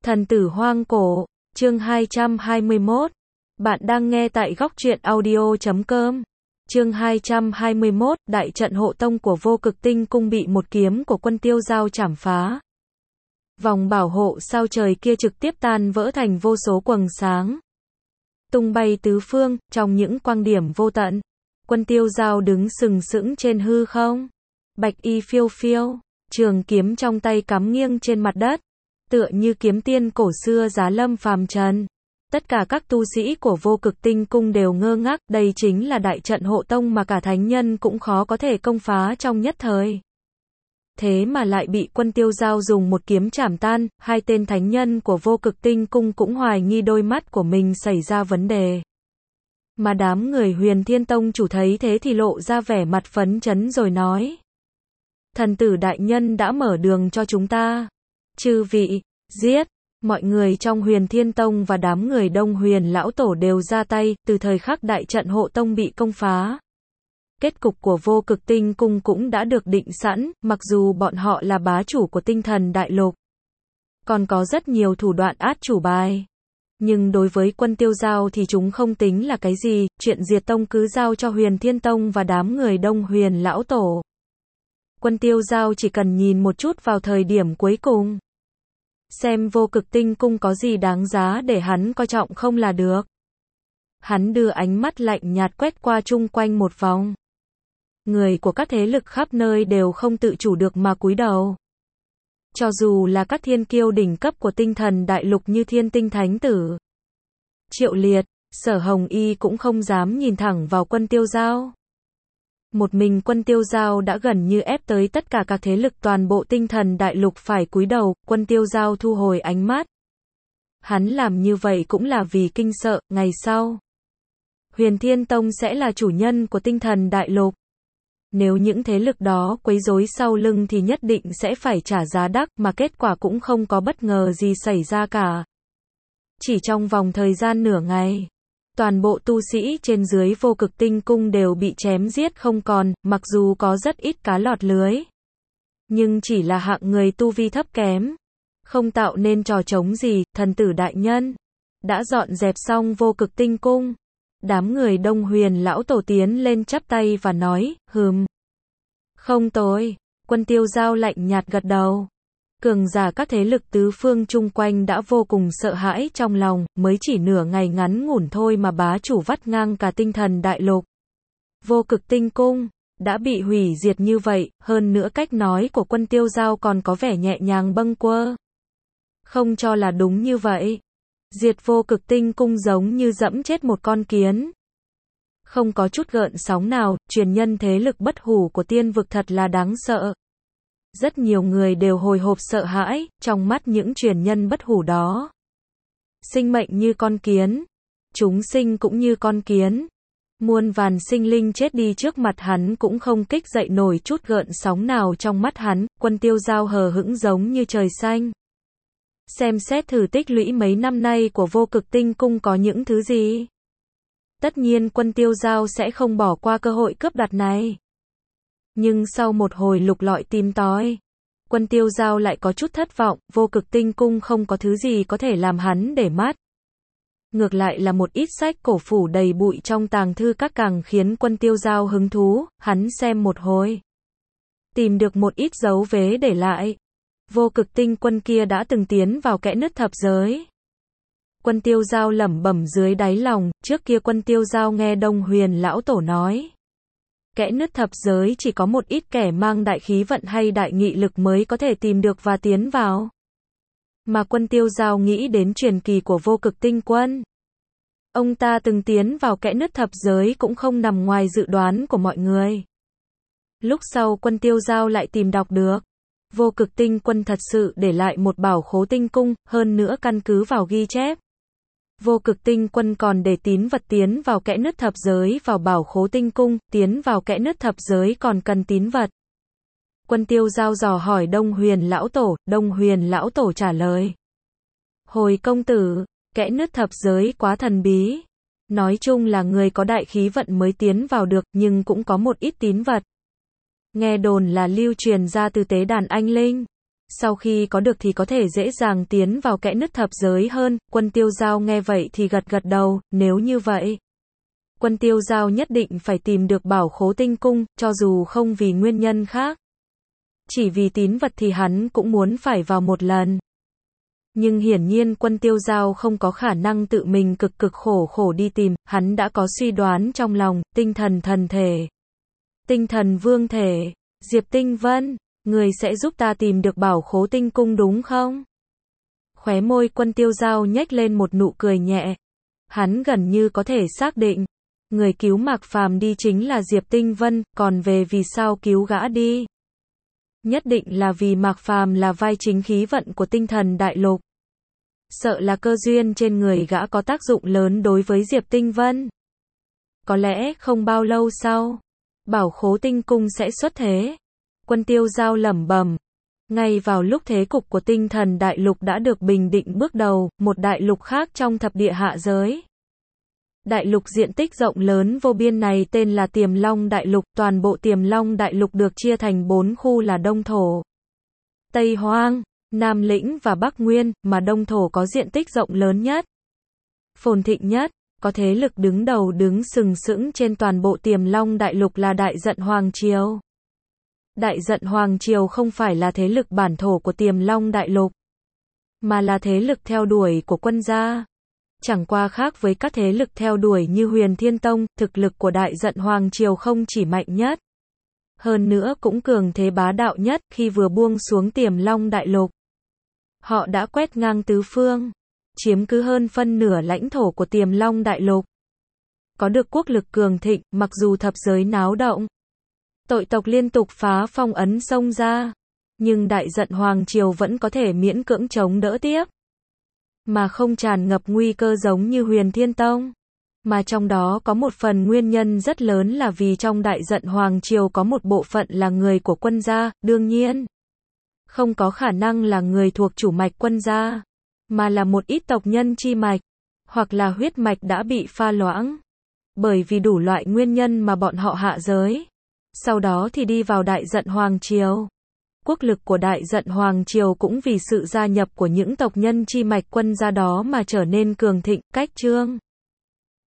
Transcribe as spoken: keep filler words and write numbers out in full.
Thần tử hoang cổ, chương hai trăm hai mươi mốt. Bạn đang nghe tại góc truyện audio chấm com. Chương hai trăm hai mươi mốt, đại trận hộ tông của Vô Cực Tinh Cung bị một kiếm của Quân Tiêu Dao chảm phá. Vòng bảo hộ sao trời kia trực tiếp tan vỡ thành vô số quầng sáng, tung bay tứ phương, trong những quang điểm vô tận. Quân Tiêu Dao đứng sừng sững trên hư không, bạch y phiêu phiêu, trường kiếm trong tay cắm nghiêng trên mặt đất, tựa như kiếm tiên cổ xưa giá lâm phàm trần. Tất cả các tu sĩ của Vô Cực Tinh Cung đều ngơ ngác, đây chính là đại trận hộ tông mà cả thánh nhân cũng khó có thể công phá trong nhất thời. Thế mà lại bị Quân Tiêu Dao dùng một kiếm chảm tan, hai tên thánh nhân của Vô Cực Tinh Cung cũng hoài nghi đôi mắt của mình xảy ra vấn đề. Mà đám người Huyền Thiên Tông chủ thấy thế thì lộ ra vẻ mặt phấn chấn rồi nói: Thần tử đại nhân đã mở đường cho chúng ta. Chư vị, giết! Mọi người trong Huyền Thiên Tông và đám người Đông Huyền lão tổ đều ra tay, từ thời khắc đại trận hộ tông bị công phá. Kết cục của Vô Cực Tinh Cung cũng đã được định sẵn, mặc dù bọn họ là bá chủ của tinh thần đại lục, còn có rất nhiều thủ đoạn át chủ bài. Nhưng đối với Quân Tiêu Dao thì chúng không tính là cái gì, chuyện diệt tông cứ giao cho Huyền Thiên Tông và đám người Đông Huyền lão tổ. Quân Tiêu Dao chỉ cần nhìn một chút vào thời điểm cuối cùng, xem Vô Cực Tinh Cung có gì đáng giá để hắn coi trọng không là được. Hắn đưa ánh mắt lạnh nhạt quét qua chung quanh một vòng. Người của các thế lực khắp nơi đều không tự chủ được mà cúi đầu. Cho dù là các thiên kiêu đỉnh cấp của tinh thần đại lục như Thiên Tinh Thánh Tử, Triệu Liệt, Sở Hồng Y cũng không dám nhìn thẳng vào Quân Tiêu Dao. Một mình Quân Tiêu Dao đã gần như ép tới tất cả các thế lực toàn bộ tinh thần đại lục phải cúi đầu. Quân Tiêu Dao thu hồi ánh mắt. Hắn làm như vậy cũng là vì kinh sợ, ngày sau Huyền Thiên Tông sẽ là chủ nhân của tinh thần đại lục. Nếu những thế lực đó quấy rối sau lưng thì nhất định sẽ phải trả giá đắt, mà kết quả cũng không có bất ngờ gì xảy ra cả. Chỉ trong vòng thời gian nửa ngày, toàn bộ tu sĩ trên dưới Vô Cực Tinh Cung đều bị chém giết không còn, mặc dù có rất ít cá lọt lưới, nhưng chỉ là hạng người tu vi thấp kém, không tạo nên trò trống gì. Thần tử đại nhân đã dọn dẹp xong Vô Cực Tinh Cung. Đám người Đông Huyền lão tổ tiến lên chắp tay và nói: Hừm, không tồi. Quân Tiêu Dao lạnh nhạt gật đầu. Cường giả các thế lực tứ phương chung quanh đã vô cùng sợ hãi trong lòng, mới chỉ nửa ngày ngắn ngủn thôi mà bá chủ vắt ngang cả tinh thần đại lục. Vô Cực Tinh Cung đã bị hủy diệt như vậy, hơn nữa cách nói của Quân Tiêu Dao còn có vẻ nhẹ nhàng bâng quơ, không cho là đúng như vậy. Diệt Vô Cực Tinh Cung giống như dẫm chết một con kiến, không có chút gợn sóng nào. Truyền nhân thế lực bất hủ của tiên vực thật là đáng sợ. Rất nhiều người đều hồi hộp sợ hãi, trong mắt những truyền nhân bất hủ đó, sinh mệnh như con kiến, chúng sinh cũng như con kiến. Muôn vàn sinh linh chết đi trước mặt hắn cũng không kích dậy nổi chút gợn sóng nào trong mắt hắn. Quân Tiêu Dao hờ hững giống như trời xanh. Xem xét thử tích lũy mấy năm nay của Vô Cực Tinh Cung có những thứ gì. Tất nhiên Quân Tiêu Dao sẽ không bỏ qua cơ hội cướp đoạt này. Nhưng sau một hồi lục lọi tìm tòi, Quân Tiêu Dao lại có chút thất vọng. Vô Cực Tinh Cung không có thứ gì có thể làm hắn để mắt. Ngược lại là một ít sách cổ phủ đầy bụi trong tàng thư các càng khiến Quân Tiêu Dao hứng thú. Hắn xem một hồi, tìm được một ít dấu vế để lại. Vô Cực Tinh Quân kia đã từng tiến vào kẽ nứt thập giới. Quân Tiêu Dao lẩm bẩm dưới đáy lòng. Trước kia Quân Tiêu Dao nghe Đông Huyền lão tổ nói, kẽ nứt thập giới chỉ có một ít kẻ mang đại khí vận hay đại nghị lực mới có thể tìm được và tiến vào. Mà Quân Tiêu Dao nghĩ đến truyền kỳ của Vô Cực Tinh Quân. Ông ta từng tiến vào kẽ nứt thập giới cũng không nằm ngoài dự đoán của mọi người. Lúc sau Quân Tiêu Dao lại tìm đọc được, Vô Cực Tinh Quân thật sự để lại một bảo khố tinh cung, hơn nữa căn cứ vào ghi chép, Vô Cực Tinh Quân còn để tín vật tiến vào kẽ nứt thập giới vào bảo khố tinh cung. Tiến vào kẽ nứt thập giới còn cần tín vật. Quân Tiêu Dao dò hỏi Đông Huyền lão tổ. Đông Huyền lão tổ trả lời: Hồi công tử, kẽ nứt thập giới quá thần bí. Nói chung là người có đại khí vận mới tiến vào được, nhưng cũng có một ít tín vật. Nghe đồn là lưu truyền ra từ tế đàn anh linh. Sau khi có được thì có thể dễ dàng tiến vào kẽ nứt thập giới hơn. Quân Tiêu Giao nghe vậy thì gật gật đầu, nếu như vậy, Quân Tiêu Giao nhất định phải tìm được bảo khố tinh cung, cho dù không vì nguyên nhân khác. Chỉ vì tín vật thì hắn cũng muốn phải vào một lần. Nhưng hiển nhiên Quân Tiêu Giao không có khả năng tự mình cực cực khổ khổ đi tìm, hắn đã có suy đoán trong lòng, tinh thần thần thể, tinh thần vương thể, Diệp Tinh Vân, người sẽ giúp ta tìm được bảo khố tinh cung đúng không? Khóe môi Quân Tiêu Giao nhếch lên một nụ cười nhẹ. Hắn gần như có thể xác định, người cứu Mạc Phàm đi chính là Diệp Tinh Vân, còn về vì sao cứu gã đi, nhất định là vì Mạc Phàm là vai chính khí vận của tinh thần đại lục. Sợ là cơ duyên trên người gã có tác dụng lớn đối với Diệp Tinh Vân. Có lẽ không bao lâu sau, bảo khố tinh cung sẽ xuất thế. Quân Tiêu Giao lẩm bẩm. Ngay vào lúc thế cục của tinh thần đại lục đã được bình định bước đầu, một đại lục khác trong thập địa hạ giới. Đại lục diện tích rộng lớn vô biên này tên là Tiềm Long Đại Lục, toàn bộ Tiềm Long Đại Lục được chia thành bốn khu là Đông Thổ, Tây Hoang, Nam Lĩnh và Bắc Nguyên, mà Đông Thổ có diện tích rộng lớn nhất, phồn thịnh nhất, có thế lực đứng đầu đứng sừng sững trên toàn bộ Tiềm Long Đại Lục là Đại Dận Hoàng Triều. Đại Dận Hoàng Triều không phải là thế lực bản thổ của Tiềm Long Đại Lục, mà là thế lực theo đuổi của quân gia. Chẳng qua khác với các thế lực theo đuổi như Huyền Thiên Tông, thực lực của Đại Dận Hoàng Triều không chỉ mạnh nhất, hơn nữa cũng cường thế bá đạo nhất. Khi vừa buông xuống Tiềm Long Đại Lục, họ đã quét ngang tứ phương, chiếm cứ hơn phân nửa lãnh thổ của Tiềm Long Đại Lục. Có được quốc lực cường thịnh, mặc dù thập giới náo động, tội tộc liên tục phá phong ấn xông ra, nhưng Đại Dận Hoàng Triều vẫn có thể miễn cưỡng chống đỡ tiếp, mà không tràn ngập nguy cơ giống như Huyền Thiên Tông. Mà trong đó có một phần nguyên nhân rất lớn là vì trong Đại Dận Hoàng Triều có một bộ phận là người của quân gia, đương nhiên không có khả năng là người thuộc chủ mạch quân gia, mà là một ít tộc nhân chi mạch, hoặc là huyết mạch đã bị pha loãng, bởi vì đủ loại nguyên nhân mà bọn họ hạ giới, sau đó thì đi vào Đại Dận Hoàng Triều. Quốc lực của Đại Dận Hoàng Triều cũng vì sự gia nhập của những tộc nhân chi mạch quân gia đó mà trở nên cường thịnh. Cách chương